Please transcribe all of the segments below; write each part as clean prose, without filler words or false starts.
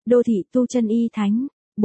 Đô thị tu chân y thánh.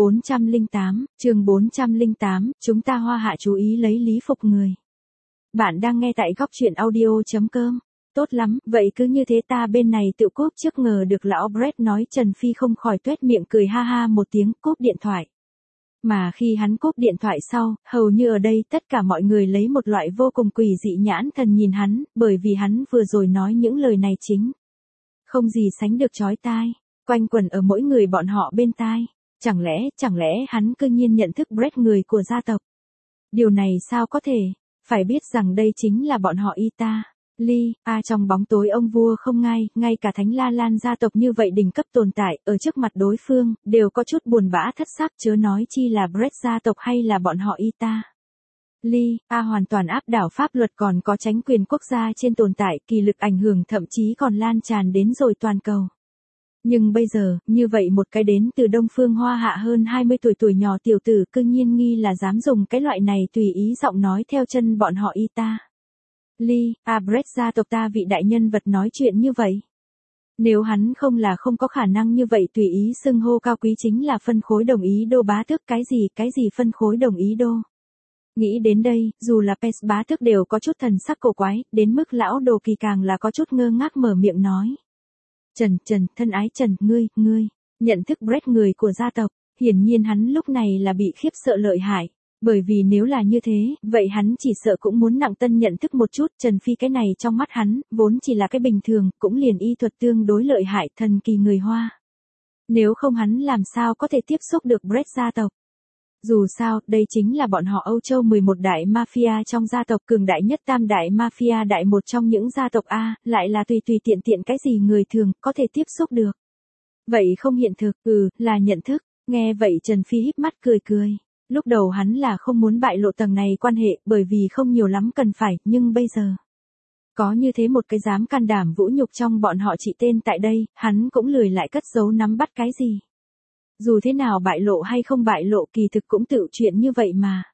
408, chương 408, chúng ta hoa hạ chú ý lấy lý phục người. Bạn đang nghe tại góc truyện audio.com. Tốt lắm, vậy cứ như thế ta bên này tự cúp trước, ngờ được lão Brett nói. Trần Phi không khỏi tuét miệng cười ha ha một tiếng, cúp điện thoại. Mà khi hắn cúp điện thoại sau, hầu như ở đây tất cả mọi người lấy một loại vô cùng quỷ dị nhãn thần nhìn hắn, bởi vì hắn vừa rồi nói những lời này chính không gì sánh được chói tai, quanh quẩn ở mỗi người bọn họ bên tai. Chẳng lẽ hắn cư nhiên nhận thức Brett người của gia tộc? Điều này sao có thể? Phải biết rằng đây chính là bọn họ Italy, trong bóng tối ông vua không ngai, ngay cả Thánh La Lan gia tộc như vậy đỉnh cấp tồn tại, ở trước mặt đối phương, đều có chút buồn bã thất sắc, chớ nói chi là Brett gia tộc hay là bọn họ Italy, hoàn toàn áp đảo pháp luật, còn có chánh quyền quốc gia trên tồn tại, kỳ lực ảnh hưởng thậm chí còn lan tràn đến rồi toàn cầu. Nhưng bây giờ, như vậy một cái đến từ Đông Phương Hoa Hạ hơn 20 tuổi nhỏ tiểu tử cư nhiên nghi là dám dùng cái loại này tùy ý giọng nói theo chân bọn họ Italy, Brett gia tộc ta vị đại nhân vật nói chuyện như vậy. Nếu hắn không là không có khả năng như vậy tùy ý xưng hô cao quý chính là phân khối đồng ý đô bá tước. Cái gì phân khối đồng ý đô? Nghĩ đến đây, dù là Pes bá tước đều có chút thần sắc cổ quái, đến mức lão Đồ Kỳ càng là có chút ngơ ngác mở miệng nói. Trần, thân ái Trần, ngươi, nhận thức Brett người của gia tộc. Hiển nhiên hắn lúc này là bị khiếp sợ lợi hại. Bởi vì nếu là như thế, vậy hắn chỉ sợ cũng muốn nặng tân nhận thức một chút. Trần Phi cái này trong mắt hắn, vốn chỉ là cái bình thường, cũng liền y thuật tương đối lợi hại, thần kỳ người Hoa. Nếu không hắn làm sao có thể tiếp xúc được Brett gia tộc. Dù sao, đây chính là bọn họ Âu Châu 11 đại mafia trong gia tộc, cường đại nhất tam đại mafia đại một trong những gia tộc lại là tùy tiện cái gì người thường có thể tiếp xúc được. Vậy không hiện thực, là nhận thức. Nghe vậy Trần Phi híp mắt cười. Lúc đầu hắn là không muốn bại lộ tầng này quan hệ, bởi vì không nhiều lắm cần phải, nhưng bây giờ có như thế một cái dám can đảm vũ nhục trong bọn họ chị tên tại đây, hắn cũng lười lại cất giấu nắm bắt cái gì. Dù thế nào bại lộ hay không bại lộ, kỳ thực cũng tự chuyện như vậy mà.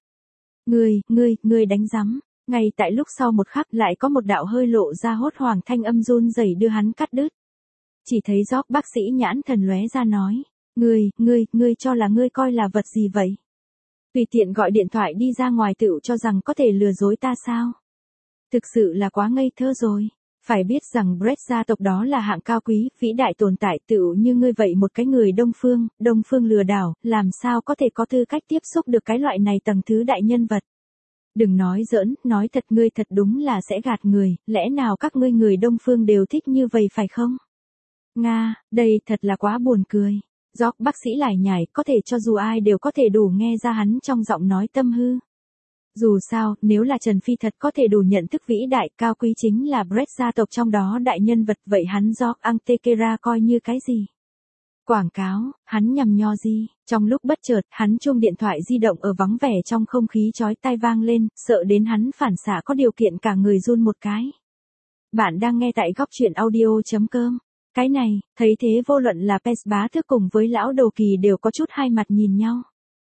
Ngươi đánh rắm. Ngay tại lúc sau một khắc lại có một đạo hơi lộ ra hốt hoảng thanh âm run rẩy đưa hắn cắt đứt. Chỉ thấy George bác sĩ nhãn thần lóe ra nói. Ngươi cho là ngươi coi là vật gì vậy? Tùy tiện gọi điện thoại đi ra ngoài tựu cho rằng có thể lừa dối ta sao? Thực sự là quá ngây thơ rồi. Phải biết rằng Brett gia tộc đó là hạng cao quý, vĩ đại tồn tại, tựu như ngươi vậy một cái người Đông phương lừa đảo, làm sao có thể có tư cách tiếp xúc được cái loại này tầng thứ đại nhân vật. Đừng nói giỡn, nói thật, ngươi thật đúng là sẽ gạt người, lẽ nào các ngươi người Đông phương đều thích như vậy phải không? Nga, đây thật là quá buồn cười. George bác sĩ lải nhải, có thể cho dù ai đều có thể đủ nghe ra hắn trong giọng nói tâm hư. Dù sao, nếu là Trần Phi thật có thể đủ nhận thức vĩ đại cao quý chính là Brett gia tộc trong đó đại nhân vật, vậy hắn George Antequera coi như cái gì? Quảng cáo, hắn nhằm nho gì? Trong lúc bất chợt, hắn chuông điện thoại di động ở vắng vẻ trong không khí chói tai vang lên, sợ đến hắn phản xạ có điều kiện cả người run một cái. Bạn đang nghe tại góc truyện audio.com. Cái này, thấy thế vô luận là Pes bá tước cùng với lão Đồ Kỳ đều có chút hai mặt nhìn nhau.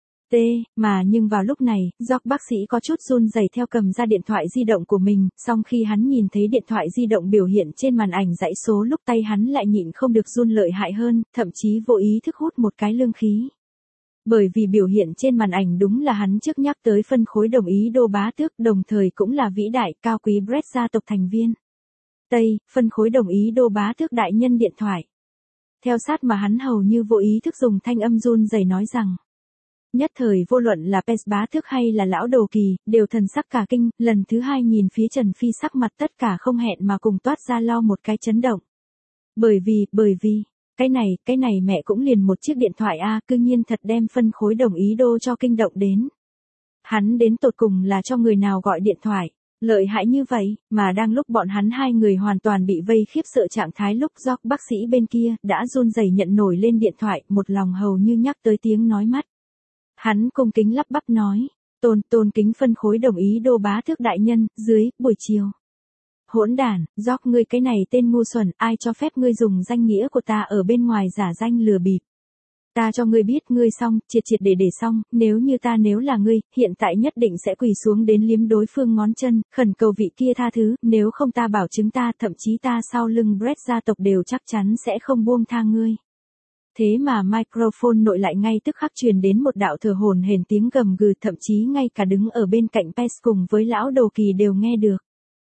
Nhưng vào lúc này, George bác sĩ có chút run rẩy theo cầm ra điện thoại di động của mình, song khi hắn nhìn thấy điện thoại di động biểu hiện trên màn ảnh dãy số lúc tay hắn lại nhịn không được run lợi hại hơn, thậm chí vô ý thức hút một cái lương khí. Bởi vì biểu hiện trên màn ảnh đúng là hắn trước nhắc tới phân khối đồng ý đô bá tước, đồng thời cũng là vĩ đại cao quý Brett gia tộc thành viên. Phân khối đồng ý đô bá tước đại nhân điện thoại. Theo sát mà hắn hầu như vô ý thức dùng thanh âm run rẩy nói rằng. Nhất thời vô luận là Pes bá tước hay là lão Đồ Kỳ, đều thần sắc cả kinh, lần thứ hai nhìn phía Trần Phi sắc mặt tất cả không hẹn mà cùng toát ra lo một cái chấn động. Bởi vì, cái này mẹ cũng liền một chiếc điện thoại cư nhiên thật đem phân khối đồng ý đô cho kinh động đến. Hắn đến tột cùng là cho người nào gọi điện thoại, lợi hại như vậy, mà đang lúc bọn hắn hai người hoàn toàn bị vây khiếp sợ trạng thái lúc George bác sĩ bên kia đã run rẩy nhận nổi lên điện thoại, một lòng hầu như nhắc tới tiếng nói mắt. Hắn cung kính lắp bắp nói, tôn kính phân khối đồng ý đô bá tước đại nhân, dưới, buổi chiều. Hỗn đản, George ngươi cái này tên ngu xuẩn, ai cho phép ngươi dùng danh nghĩa của ta ở bên ngoài giả danh lừa bịp. Ta cho ngươi biết ngươi xong, triệt để xong, nếu là ngươi, hiện tại nhất định sẽ quỳ xuống đến liếm đối phương ngón chân, khẩn cầu vị kia tha thứ, nếu không ta bảo chứng ta, thậm chí ta sau lưng Brett gia tộc đều chắc chắn sẽ không buông tha ngươi. Thế mà microphone nội lại ngay tức khắc truyền đến một đạo thở hổn hển tiếng gầm gừ, thậm chí ngay cả đứng ở bên cạnh Pes cùng với lão Đồ Kỳ đều nghe được.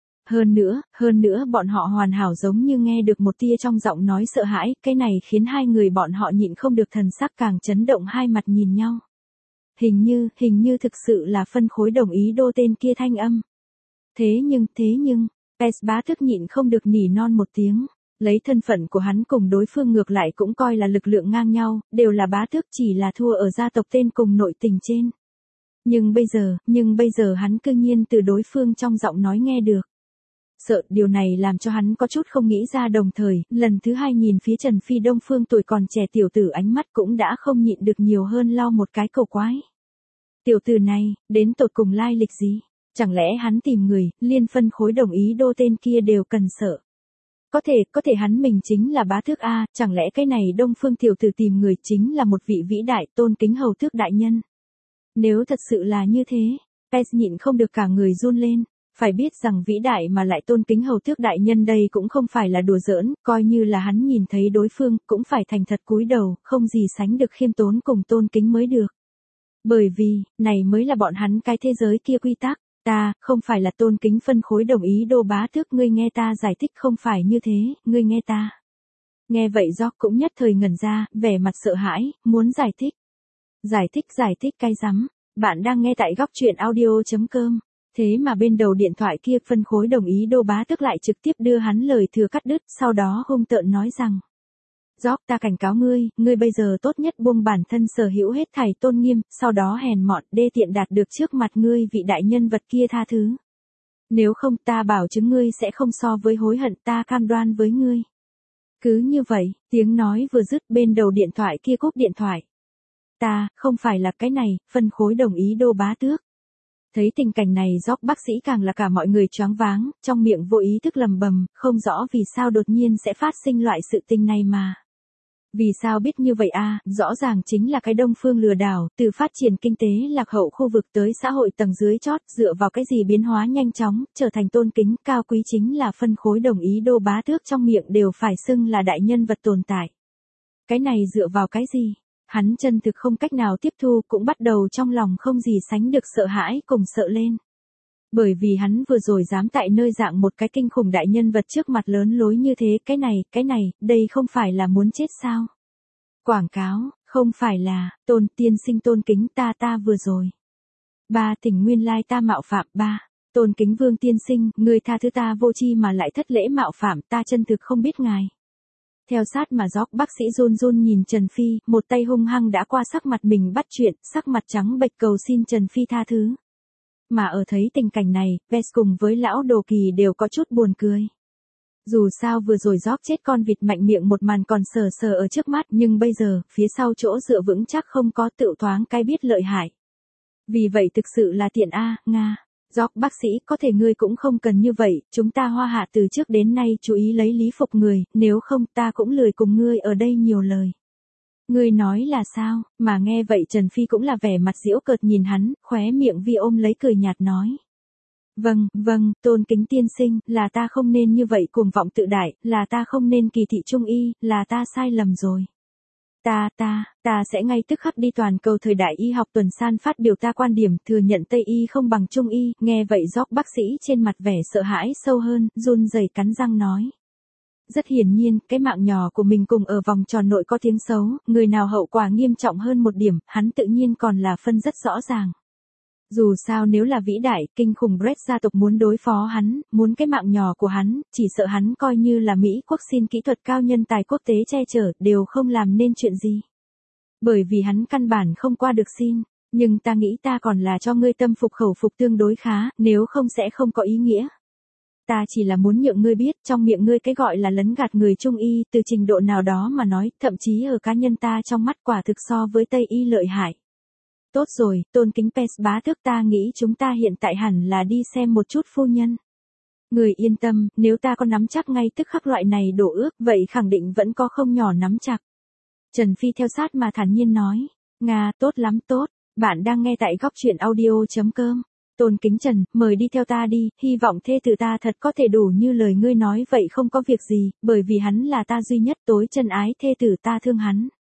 Hơn nữa bọn họ hoàn hảo giống như nghe được một tia trong giọng nói sợ hãi, cái này khiến hai người bọn họ nhịn không được thần sắc càng chấn động, hai mặt nhìn nhau. Hình như thực sự là phân khối đồng ý đô tên kia thanh âm. Thế nhưng, Pes bá tước nhịn không được nỉ non một tiếng. Lấy thân phận của hắn cùng đối phương ngược lại cũng coi là lực lượng ngang nhau, đều là bá tước, chỉ là thua ở gia tộc tên cùng nội tình trên. Nhưng bây giờ hắn cư nhiên từ đối phương trong giọng nói nghe được. Sợ điều này làm cho hắn có chút không nghĩ ra, đồng thời, lần thứ hai nhìn phía Trần Phi Đông Phương tuổi còn trẻ tiểu tử, ánh mắt cũng đã không nhịn được nhiều hơn lau một cái cầu quái. Tiểu tử này, đến tột cùng lai lịch gì? Chẳng lẽ hắn tìm người, liên phân khối đồng ý đô tên kia đều cần sợ? Có thể hắn mình chính là bá tước a, chẳng lẽ cái này Đông Phương tiểu tử tìm người chính là một vị vĩ đại tôn kính hầu tước đại nhân? Nếu thật sự là như thế, Pes nhịn không được cả người run lên. Phải biết rằng vĩ đại mà lại tôn kính hầu tước đại nhân đây cũng không phải là đùa giỡn, coi như là hắn nhìn thấy đối phương, cũng phải thành thật cúi đầu, không gì sánh được khiêm tốn cùng tôn kính mới được. Bởi vì, này mới là bọn hắn cái thế giới kia quy tắc. Ta, không phải là tôn kính phân khối đồng ý đô bá tước, ngươi nghe ta giải thích, không phải như thế, ngươi nghe ta. Nghe vậy George cũng nhất thời ngẩn ra, vẻ mặt sợ hãi, muốn giải thích. Giải thích cái rắm, bạn đang nghe tại góc truyện audio.com. Thế mà bên đầu điện thoại kia phân khối đồng ý đô bá tước lại trực tiếp đưa hắn lời thừa cắt đứt, sau đó hung tợn nói rằng. George, ta cảnh cáo ngươi bây giờ tốt nhất buông bản thân sở hữu hết thảy tôn nghiêm, sau đó hèn mọn đê tiện đạt được trước mặt ngươi vị đại nhân vật kia tha thứ. Nếu không ta bảo chứng ngươi sẽ không so với hối hận, ta cam đoan với ngươi. Cứ như vậy, tiếng nói vừa dứt bên đầu điện thoại kia cúp điện thoại. Ta, không phải là cái này, phân khối đồng ý đô bá tước. Thấy tình cảnh này George bác sĩ càng là cả mọi người choáng váng, trong miệng vô ý thức lầm bầm, không rõ vì sao đột nhiên sẽ phát sinh loại sự tình này mà. Vì sao biết như vậy a? Rõ ràng chính là cái Đông Phương lừa đảo, từ phát triển kinh tế lạc hậu khu vực tới xã hội tầng dưới chót, dựa vào cái gì biến hóa nhanh chóng, trở thành tôn kính cao quý chính là phân khối đồng ý đô bá tước, trong miệng đều phải xưng là đại nhân vật tồn tại. Cái này dựa vào cái gì? Hắn chân thực không cách nào tiếp thu, cũng bắt đầu trong lòng không gì sánh được sợ hãi cùng sợ lên. Bởi vì hắn vừa rồi dám tại nơi dạng một cái kinh khủng đại nhân vật trước mặt lớn lối như thế, cái này, đây không phải là muốn chết sao? Quảng cáo, không phải là, tôn tiên sinh tôn kính ta vừa rồi. Ba tỉnh nguyên lai ta mạo phạm, ba, tôn kính vương tiên sinh, người tha thứ ta vô chi mà lại thất lễ mạo phạm, ta chân thực không biết ngài. Theo sát mà George bác sĩ run nhìn Trần Phi, một tay hung hăng đã qua sắc mặt mình bắt chuyện, sắc mặt trắng bệch cầu xin Trần Phi tha thứ. Mà ở thấy tình cảnh này, Pes cùng với lão Đồ Kỳ đều có chút buồn cười. Dù sao vừa rồi George chết con vịt mạnh miệng một màn còn sờ ở trước mắt, nhưng bây giờ, phía sau chỗ dựa vững chắc không có, tự thoáng cái biết lợi hại. Vì vậy thực sự là tiện a, Nga. George bác sĩ, có thể ngươi cũng không cần như vậy, chúng ta Hoa Hạ từ trước đến nay chú ý lấy lý phục người, nếu không ta cũng lười cùng ngươi ở đây nhiều lời. Ngươi nói là sao? Mà nghe vậy Trần Phi cũng là vẻ mặt giễu cợt nhìn hắn, khóe miệng vi ôm lấy cười nhạt nói. Vâng, tôn kính tiên sinh, là ta không nên như vậy cuồng vọng tự đại, là ta không nên kỳ thị Trung y, là ta sai lầm rồi. Ta sẽ ngay tức khắc đi toàn cầu thời đại y học tuần san phát biểu ta quan điểm, thừa nhận Tây y không bằng Trung y, nghe vậy George bác sĩ trên mặt vẻ sợ hãi sâu hơn, run rẩy cắn răng nói. Rất hiển nhiên, cái mạng nhỏ của mình cùng ở vòng tròn nội có tiếng xấu, người nào hậu quả nghiêm trọng hơn một điểm, hắn tự nhiên còn là phân rất rõ ràng. Dù sao nếu là vĩ đại, kinh khủng Brett gia tộc muốn đối phó hắn, muốn cái mạng nhỏ của hắn, chỉ sợ hắn coi như là Mỹ quốc xin kỹ thuật cao nhân tài quốc tế che chở, đều không làm nên chuyện gì. Bởi vì hắn căn bản không qua được xin, nhưng ta nghĩ ta còn là cho ngươi tâm phục khẩu phục tương đối khá, nếu không sẽ không có ý nghĩa. Ta chỉ là muốn nhượng ngươi biết, trong miệng ngươi cái gọi là lấn gạt người Trung y, từ trình độ nào đó mà nói, thậm chí ở cá nhân ta trong mắt quả thực so với Tây y lợi hại. Tốt rồi, tôn kính Pes bá tước, ta nghĩ chúng ta hiện tại hẳn là đi xem một chút phu nhân. Người yên tâm, nếu ta có nắm chắc ngay tức khắc loại này đổ ước, vậy khẳng định vẫn có không nhỏ nắm chặt. Trần Phi theo sát mà thản nhiên nói. Nga, tốt lắm tốt, bạn đang nghe tại góc truyện audio.com. Tôn kính Trần, mời đi theo ta đi, hy vọng thê tử ta thật có thể đủ như lời ngươi nói vậy, không có việc gì, bởi vì hắn là ta duy nhất tối chân ái thê tử, ta thương hắn.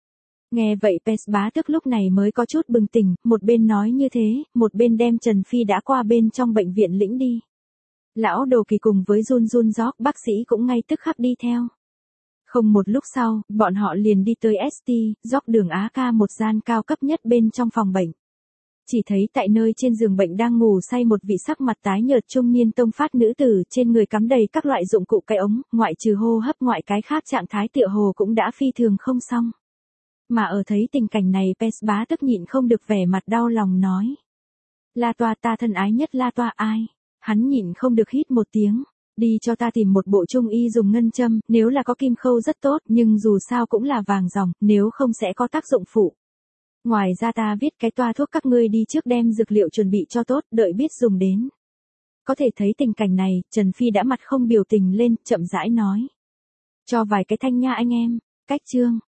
Nghe vậy Pes bá tước lúc này mới có chút bừng tỉnh, một bên nói như thế, một bên đem Trần Phi đã qua bên trong bệnh viện lĩnh đi. Lão Đồ Kỳ cùng với Jun Gióc bác sĩ cũng ngay tức khắc đi theo. Không một lúc sau, bọn họ liền đi tới ST, Gióc đường Á Ca một gian cao cấp nhất bên trong phòng bệnh. Chỉ thấy tại nơi trên giường bệnh đang ngủ say một vị sắc mặt tái nhợt trung niên tông phát nữ tử, trên người cắm đầy các loại dụng cụ cái ống, ngoại trừ hô hấp ngoại cái khác trạng thái tựa hồ cũng đã phi thường không xong. Mà ở thấy tình cảnh này Pes bá tức nhịn không được vẻ mặt đau lòng nói. La Toa ta thân ái nhất La Toa ai? Hắn nhịn không được hít một tiếng. Đi cho ta tìm một bộ trung y dùng ngân châm, nếu là có kim khâu rất tốt, nhưng dù sao cũng là vàng dòng, nếu không sẽ có tác dụng phụ. Ngoài ra ta viết cái toa thuốc các ngươi đi trước đem dược liệu chuẩn bị cho tốt, đợi biết dùng đến. Có thể thấy tình cảnh này, Trần Phi đã mặt không biểu tình lên, chậm rãi nói. Cho vài cái thanh nha anh em, cách chương.